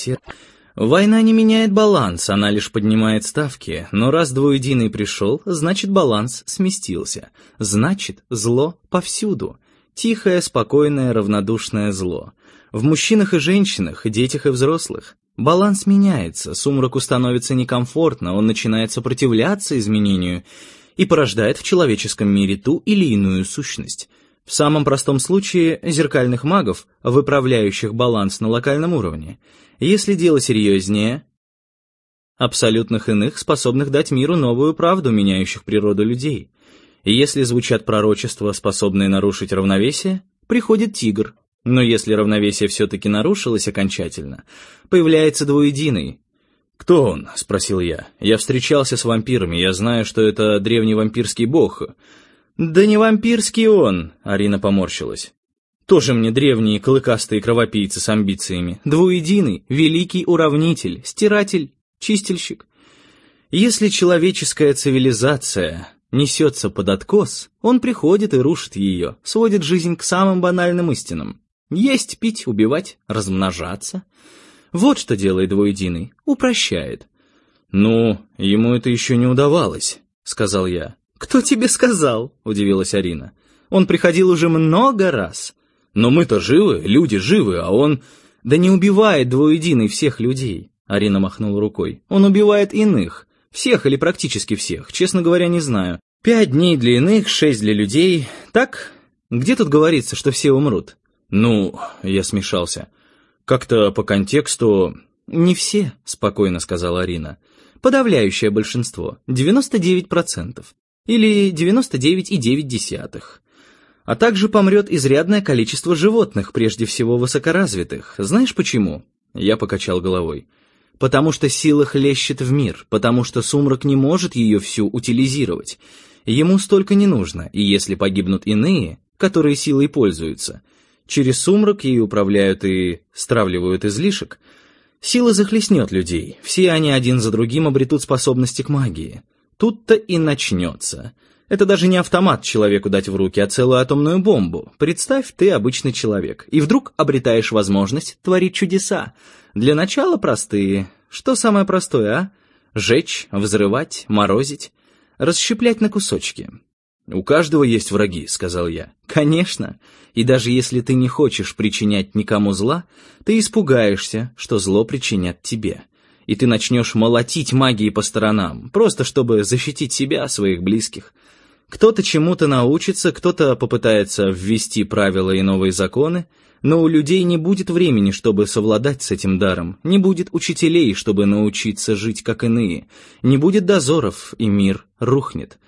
рассерженно. «Война не меняет баланс, она лишь поднимает ставки, но раз двуединый пришел, значит баланс сместился, значит зло повсюду. Тихое, спокойное, равнодушное зло. В мужчинах и женщинах, детях и взрослых. Баланс меняется, сумраку становится некомфортно, он начинает сопротивляться изменению и порождает в человеческом мире ту или иную сущность. В самом простом случае зеркальных магов, выправляющих баланс на локальном уровне. Если дело серьезнее, абсолютных иных, способных дать миру новую правду, меняющих природу людей. И если звучат пророчества, способные нарушить равновесие, приходит тигр. Но если равновесие все-таки нарушилось окончательно, появляется двуединый. «Кто он?» — спросил я. «Я встречался с вампирами, я знаю, что это древний вампирский бог». «Да не вампирский он!» — Арина поморщилась. «Тоже мне древние клыкастые кровопийцы с амбициями. Двуединый, великий уравнитель, стиратель, чистильщик. Если человеческая цивилизация несется под откос, он приходит и рушит ее, сводит жизнь к самым банальным истинам. Есть, пить, убивать, размножаться. Вот что делает двуединый, упрощает». «Ну, ему это еще не удавалось», — сказал я. «Кто тебе сказал?» — удивилась Арина. «Он приходил уже много раз». «Но мы-то живы, люди живы, а он...» «Да не убивает двуединый всех людей», — Арина махнула рукой. «Он убивает иных. Всех или практически всех, честно говоря, не знаю. 5 дней для иных, 6 для людей. Так? Где тут говорится, что все умрут?» «Ну...» — я смешался. «Как-то по контексту...» «Не все», — спокойно сказала Арина. «Подавляющее большинство. 99%. Или 99,9%. А также помрет изрядное количество животных, прежде всего высокоразвитых. Знаешь почему?» Я покачал головой. «Потому что сила хлещет в мир, потому что сумрак не может ее всю утилизировать. Ему столько не нужно, и если погибнут иные, которые силой пользуются, через сумрак ей управляют и стравливают излишек, сила захлестнет людей, все они один за другим обретут способности к магии. Тут-то и начнется. Это даже не автомат человеку дать в руки, а целую атомную бомбу. Представь, ты обычный человек, и вдруг обретаешь возможность творить чудеса. Для начала простые. Что самое простое, а? Жечь, взрывать, морозить, расщеплять на кусочки. «У каждого есть враги», — сказал я. «Конечно. И даже если ты не хочешь причинять никому зла, ты испугаешься, что зло причинят тебе. И ты начнешь молотить магией по сторонам, просто чтобы защитить себя, своих близких. Кто-то чему-то научится, кто-то попытается ввести правила и новые законы, но у людей не будет времени, чтобы совладать с этим даром, не будет учителей, чтобы научиться жить как иные, не будет дозоров, и мир рухнет».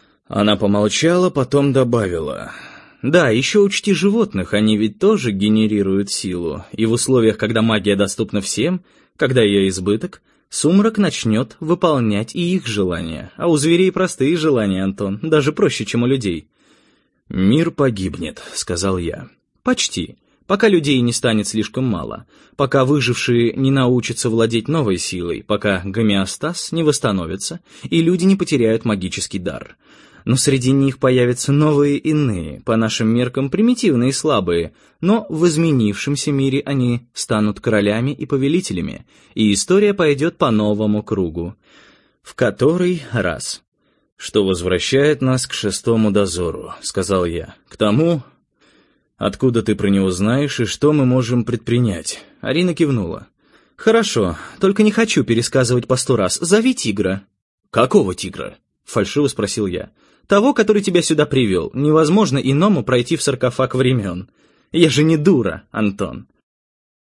Она помолчала, потом добавила: «Да, еще учти животных, они ведь тоже генерируют силу, и в условиях, когда магия доступна всем, когда ее избыток, сумрак начнет выполнять и их желания, а у зверей простые желания, Антон, даже проще, чем у людей». «Мир погибнет», — сказал я. «Почти. Пока людей не станет слишком мало, пока выжившие не научатся владеть новой силой, пока гомеостаз не восстановится, и люди не потеряют магический дар. Но среди них появятся новые иные, по нашим меркам примитивные и слабые, но в изменившемся мире они станут королями и повелителями, и история пойдет по новому кругу. В который раз?» «Что возвращает нас к 6-му дозору», — сказал я. «К тому, откуда ты про него знаешь и что мы можем предпринять?» Арина кивнула. «Хорошо, только не хочу пересказывать по 100 раз. Зови тигра». «Какого тигра?» — фальшиво спросил я. «Того, который тебя сюда привел. Невозможно иному пройти в саркофаг времен. Я же не дура, Антон».